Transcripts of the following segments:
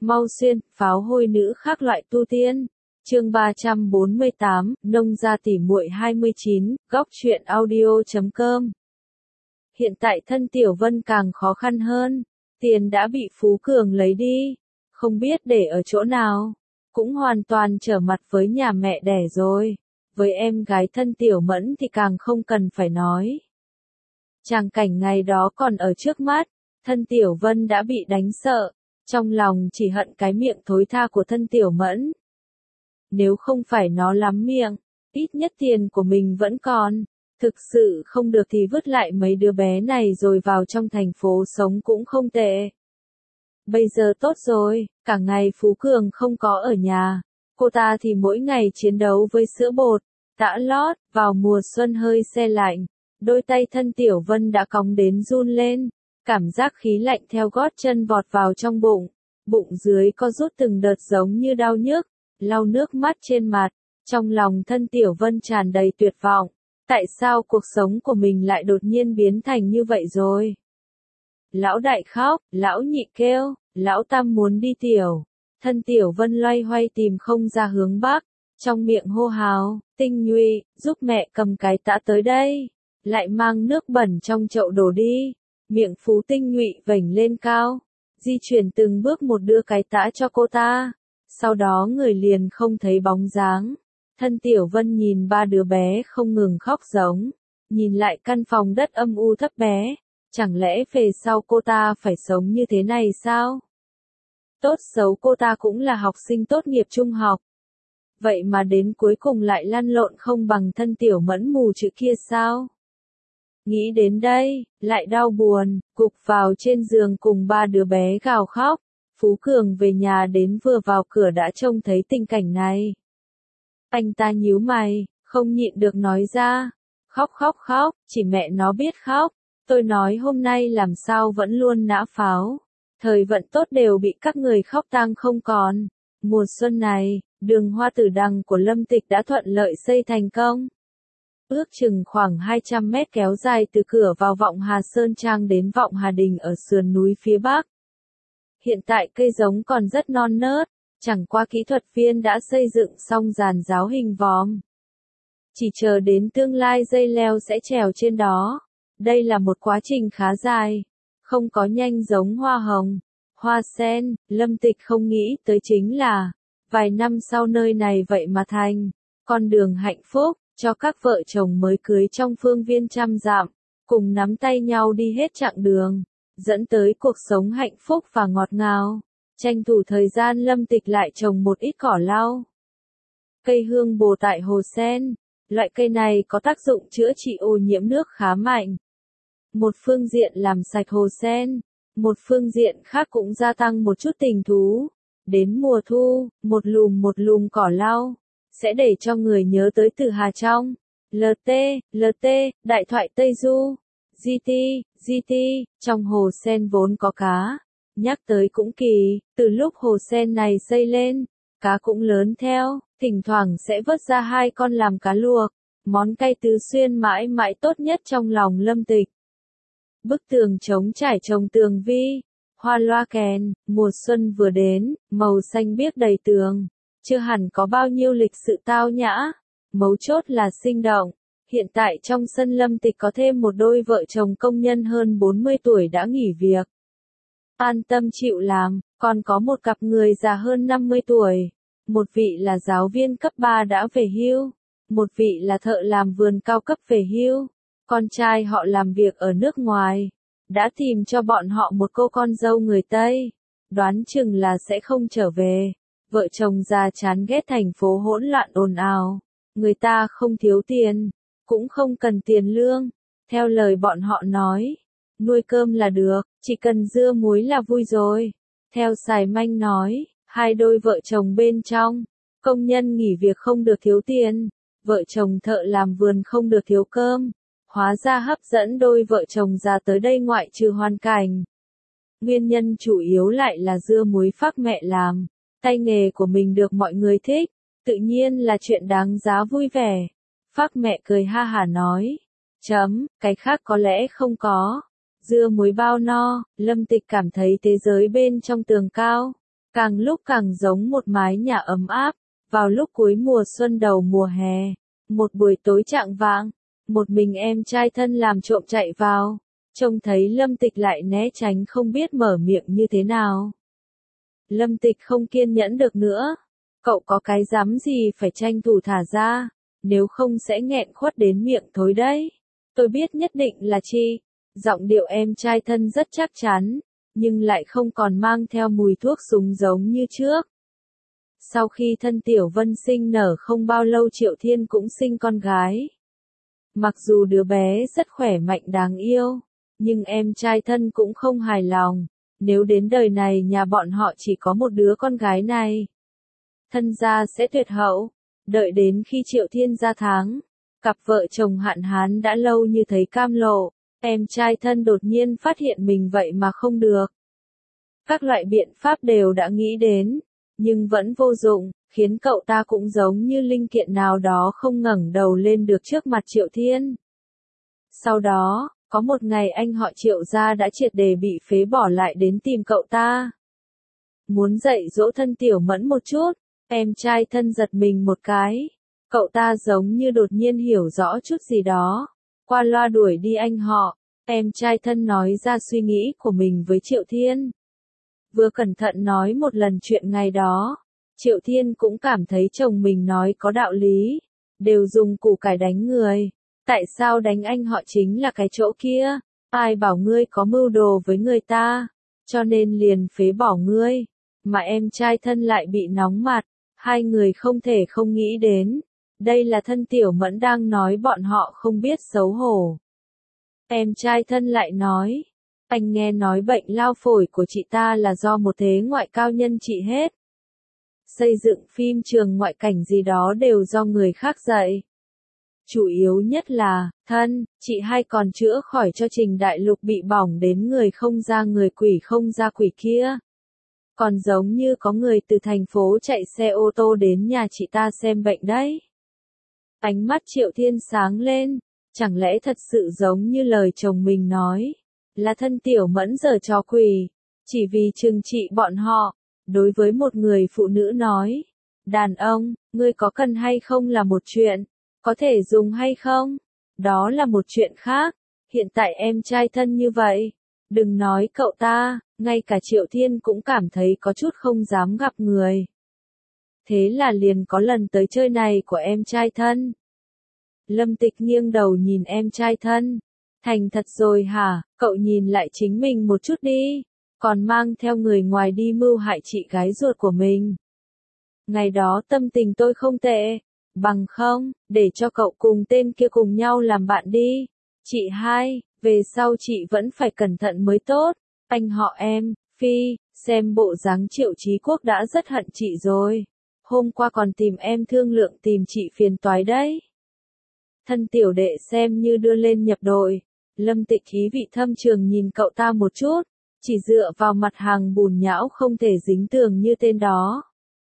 Mau xuyên, pháo hôi nữ khác loại tu tiên. Chương 348, nông gia tỉ muội 29, góc truyện audio.com. Hiện tại thân Tiểu Vân càng khó khăn hơn, tiền đã bị Phú Cường lấy đi, không biết để ở chỗ nào, cũng hoàn toàn trở mặt với nhà mẹ đẻ rồi. Với em gái thân Tiểu Mẫn thì càng không cần phải nói. Tràng cảnh ngày đó còn ở trước mắt, thân Tiểu Vân đã bị đánh sợ, trong lòng chỉ hận cái miệng thối tha của thân Tiểu Mẫn. Nếu không phải nó lắm miệng, ít nhất tiền của mình vẫn còn, thực sự không được thì vứt lại mấy đứa bé này rồi vào trong thành phố sống cũng không tệ. Bây giờ tốt rồi, cả ngày Phú Cường không có ở nhà, cô ta thì mỗi ngày chiến đấu với sữa bột, tã lót, vào mùa xuân hơi se lạnh, đôi tay thân Tiểu Vân đã cóng đến run lên, cảm giác khí lạnh theo gót chân vọt vào trong bụng, bụng dưới co rút từng đợt giống như đau nhức, lau nước mắt trên mặt, trong lòng thân Tiểu Vân tràn đầy tuyệt vọng, tại sao cuộc sống của mình lại đột nhiên biến thành như vậy rồi? Lão đại khóc, lão nhị kêu, lão tam muốn đi tiểu. Thân Tiểu Vân loay hoay tìm không ra hướng bắc, trong miệng hô hào, Tinh Nhụy, giúp mẹ cầm cái tã tới đây, lại mang nước bẩn trong chậu đổ đi. Miệng Phú Tinh Nhụy vểnh lên cao, di chuyển từng bước một đưa cái tã cho cô ta, sau đó người liền không thấy bóng dáng. Thân Tiểu Vân nhìn ba đứa bé không ngừng khóc giống, nhìn lại căn phòng đất âm u thấp bé, chẳng lẽ về sau cô ta phải sống như thế này sao? Tốt xấu cô ta cũng là học sinh tốt nghiệp trung học. Vậy mà đến cuối cùng lại lăn lộn không bằng thân Tiểu Mẫn mù chữ kia sao? Nghĩ đến đây, lại đau buồn, gục vào trên giường cùng ba đứa bé gào khóc. Phú Cường về nhà đến vừa vào cửa đã trông thấy tình cảnh này. Anh ta nhíu mày, không nhịn được nói ra. Khóc khóc khóc, chỉ mẹ nó biết khóc. Tôi nói hôm nay làm sao vẫn luôn nã pháo. Thời vận tốt đều bị các người khóc tang không còn. Mùa xuân này, đường Hoa Tử Đằng của Lâm Tịch đã thuận lợi xây thành công. Ước chừng khoảng 200 mét kéo dài từ cửa vào Vọng Hà Sơn Trang đến Vọng Hà Đình ở sườn núi phía bắc. Hiện tại cây giống còn rất non nớt, chẳng qua kỹ thuật viên đã xây dựng xong giàn giáo hình vòm. Chỉ chờ đến tương lai dây leo sẽ trèo trên đó. Đây là một quá trình khá dài, không có nhanh giống hoa hồng, hoa sen. Lâm Tịch không nghĩ tới chính là, vài năm sau nơi này vậy mà thành con đường hạnh phúc, cho các vợ chồng mới cưới trong phương viên trăm dặm, cùng nắm tay nhau đi hết chặng đường, dẫn tới cuộc sống hạnh phúc và ngọt ngào. Tranh thủ thời gian Lâm Tịch lại trồng một ít cỏ lau. Cây hương bồ tại hồ sen, loại cây này có tác dụng chữa trị ô nhiễm nước khá mạnh. Một phương diện làm sạch hồ sen, một phương diện khác cũng gia tăng một chút tình thú. Đến mùa thu, một lùm cỏ lau, sẽ để cho người nhớ tới Từ Hà Trong. LT, Đại thoại Tây Du. GT, trong hồ sen vốn có cá. Nhắc tới cũng kỳ, từ lúc hồ sen này xây lên, cá cũng lớn theo, thỉnh thoảng sẽ vớt ra 2 con làm cá luộc. Món cay tứ xuyên mãi mãi tốt nhất trong lòng Lâm Tịch. Bức tường trống trải trồng tường vi, hoa loa kèn, mùa xuân vừa đến, màu xanh biếc đầy tường, chưa hẳn có bao nhiêu lịch sự tao nhã, mấu chốt là sinh động. Hiện tại trong sân Lâm Tịch có thêm một đôi vợ chồng công nhân hơn 40 tuổi đã nghỉ việc. An tâm chịu làm, còn có một cặp người già hơn 50 tuổi, một vị là giáo viên cấp 3 đã về hưu, một vị là thợ làm vườn cao cấp về hưu. Con trai họ làm việc ở nước ngoài, đã tìm cho bọn họ một cô con dâu người Tây, đoán chừng là sẽ không trở về. Vợ chồng già chán ghét thành phố hỗn loạn ồn ào, người ta không thiếu tiền, cũng không cần tiền lương, theo lời bọn họ nói, nuôi cơm là được, chỉ cần dưa muối là vui rồi. Theo Sài Manh nói, 2 đôi vợ chồng bên trong, công nhân nghỉ việc không được thiếu tiền, vợ chồng thợ làm vườn không được thiếu cơm. Hóa ra hấp dẫn đôi vợ chồng già tới đây ngoại trừ hoàn cảnh. Nguyên nhân chủ yếu lại là dưa muối phác mẹ làm, tay nghề của mình được mọi người thích, tự nhiên là chuyện đáng giá vui vẻ. Phác mẹ cười ha hả nói, cái khác có lẽ không có. Dưa muối bao no, Lâm Tịch cảm thấy thế giới bên trong tường cao, càng lúc càng giống một mái nhà ấm áp. Vào lúc cuối mùa xuân đầu mùa hè, một buổi tối chạng vạng, một mình em trai thân làm trộm chạy vào, trông thấy Lâm Tịch lại né tránh không biết mở miệng như thế nào. Lâm Tịch không kiên nhẫn được nữa. Cậu có cái dám gì phải tranh thủ thả ra, nếu không sẽ nghẹn khuất đến miệng thối đấy. Tôi biết nhất định là chị. Giọng điệu em trai thân rất chắc chắn, nhưng lại không còn mang theo mùi thuốc súng giống như trước. Sau khi thân Tiểu Vân sinh nở không bao lâu Triệu Thiên cũng sinh con gái. Mặc dù đứa bé rất khỏe mạnh đáng yêu, nhưng em trai thân cũng không hài lòng. Nếu đến đời này nhà bọn họ chỉ có một đứa con gái này, thân gia sẽ tuyệt hậu. Đợi đến khi Triệu Thiên ra tháng, cặp vợ chồng hạn hán đã lâu như thấy cam lộ, em trai thân đột nhiên phát hiện mình vậy mà không được. Các loại biện pháp đều đã nghĩ đến, nhưng vẫn vô dụng, khiến cậu ta cũng giống như linh kiện nào đó không ngẩng đầu lên được trước mặt Triệu Thiên. Sau đó, có một ngày anh họ Triệu gia đã triệt để bị phế bỏ lại đến tìm cậu ta. Muốn dạy dỗ thân Tiểu Mẫn một chút, em trai thân giật mình một cái. Cậu ta giống như đột nhiên hiểu rõ chút gì đó. Qua loa đuổi đi anh họ, em trai thân nói ra suy nghĩ của mình với Triệu Thiên. Vừa cẩn thận nói một lần chuyện ngày đó, Triệu Thiên cũng cảm thấy chồng mình nói có đạo lý. Đều dùng củ cải đánh người. Tại sao đánh anh họ chính là cái chỗ kia? Ai bảo ngươi có mưu đồ với người ta, cho nên liền phế bỏ ngươi. Mà em trai thân lại bị nóng mặt, hai người không thể không nghĩ đến. Đây là thân Tiểu Mẫn đang nói bọn họ không biết xấu hổ. Em trai thân lại nói, anh nghe nói bệnh lao phổi của chị ta là do một thế ngoại cao nhân trị hết. Xây dựng phim trường ngoại cảnh gì đó đều do người khác dạy. Chủ yếu nhất là, thân, chị hai còn chữa khỏi cho Trình Đại Lục bị bỏng đến người không ra người quỷ không ra quỷ kia. Còn giống như có người từ thành phố chạy xe ô tô đến nhà chị ta xem bệnh đấy. Ánh mắt Triệu Thiên sáng lên, chẳng lẽ thật sự giống như lời chồng mình nói, là thân Tiểu Mẫn giở trò quỷ, chỉ vì trừng trị bọn họ. Đối với một người phụ nữ nói, đàn ông, ngươi có cần hay không là một chuyện, có thể dùng hay không, đó là một chuyện khác. Hiện tại em trai thân như vậy, đừng nói cậu ta, ngay cả Triệu Thiên cũng cảm thấy có chút không dám gặp người. Thế là liền có lần tới chơi này của em trai thân. Lâm Tịch nghiêng đầu nhìn em trai thân. Thành thật rồi hả, cậu nhìn lại chính mình một chút đi, còn mang theo người ngoài đi mưu hại chị gái ruột của mình. Ngày đó tâm tình tôi không tệ, bằng không, để cho cậu cùng tên kia cùng nhau làm bạn đi. Chị hai, về sau chị vẫn phải cẩn thận mới tốt. Anh họ em, Phi, xem bộ dáng Triệu Chí Quốc đã rất hận chị rồi. Hôm qua còn tìm em thương lượng tìm chị phiền toái đấy. Thân tiểu đệ xem như đưa lên nhập đội. Lâm Tịch ý vị thâm trường nhìn cậu ta một chút, chỉ dựa vào mặt hàng bùn nhão không thể dính tường như tên đó.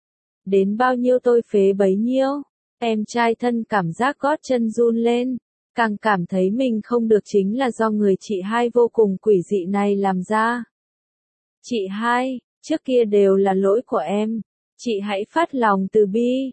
Đến bao nhiêu tôi phế bấy nhiêu. Em trai thân cảm giác gót chân run lên, càng cảm thấy mình không được chính là do người chị hai vô cùng quỷ dị này làm ra. Chị hai, trước kia đều là lỗi của em, chị hãy phát lòng từ bi.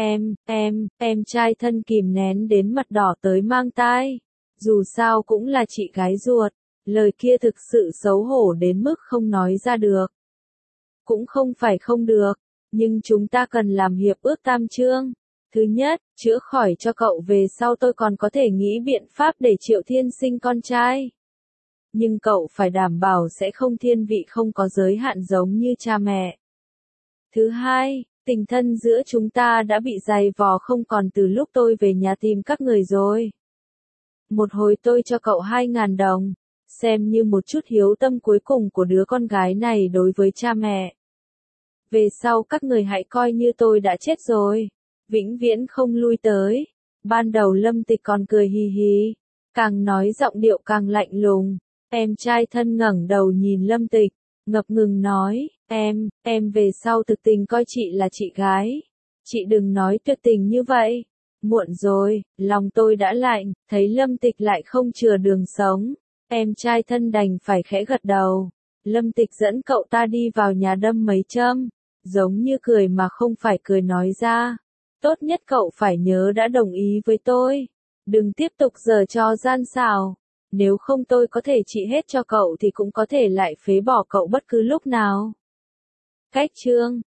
Em trai thân kìm nén đến mặt đỏ tới mang tai. Dù sao cũng là chị gái ruột, lời kia thực sự xấu hổ đến mức không nói ra được. Cũng không phải không được, nhưng chúng ta cần làm hiệp ước tam chương. Thứ nhất, chữa khỏi cho cậu về sau tôi còn có thể nghĩ biện pháp để Triệu Thiên sinh con trai. Nhưng cậu phải đảm bảo sẽ không thiên vị không có giới hạn giống như cha mẹ. Thứ hai, tình thân giữa chúng ta đã bị dày vò không còn từ lúc tôi về nhà tìm các người rồi. Một hồi tôi cho cậu 2.000 đồng, xem như một chút hiếu tâm cuối cùng của đứa con gái này đối với cha mẹ. Về sau các người hãy coi như tôi đã chết rồi, vĩnh viễn không lui tới. Ban đầu Lâm Tịch còn cười hì hì, càng nói giọng điệu càng lạnh lùng. Em trai thân ngẩng đầu nhìn Lâm Tịch, ngập ngừng nói, em về sau thực tình coi chị là chị gái. Chị đừng nói tuyệt tình như vậy. Muộn rồi, lòng tôi đã lạnh, thấy Lâm Tịch lại không chừa đường sống. Em trai thân đành phải khẽ gật đầu. Lâm Tịch dẫn cậu ta đi vào nhà đâm mấy châm. giống như cười mà không phải cười nói ra. Tốt nhất cậu phải nhớ đã đồng ý với tôi. Đừng tiếp tục giở trò gian xảo. Nếu không tôi có thể trị hết cho cậu thì cũng có thể lại phế bỏ cậu bất cứ lúc nào. Cách chương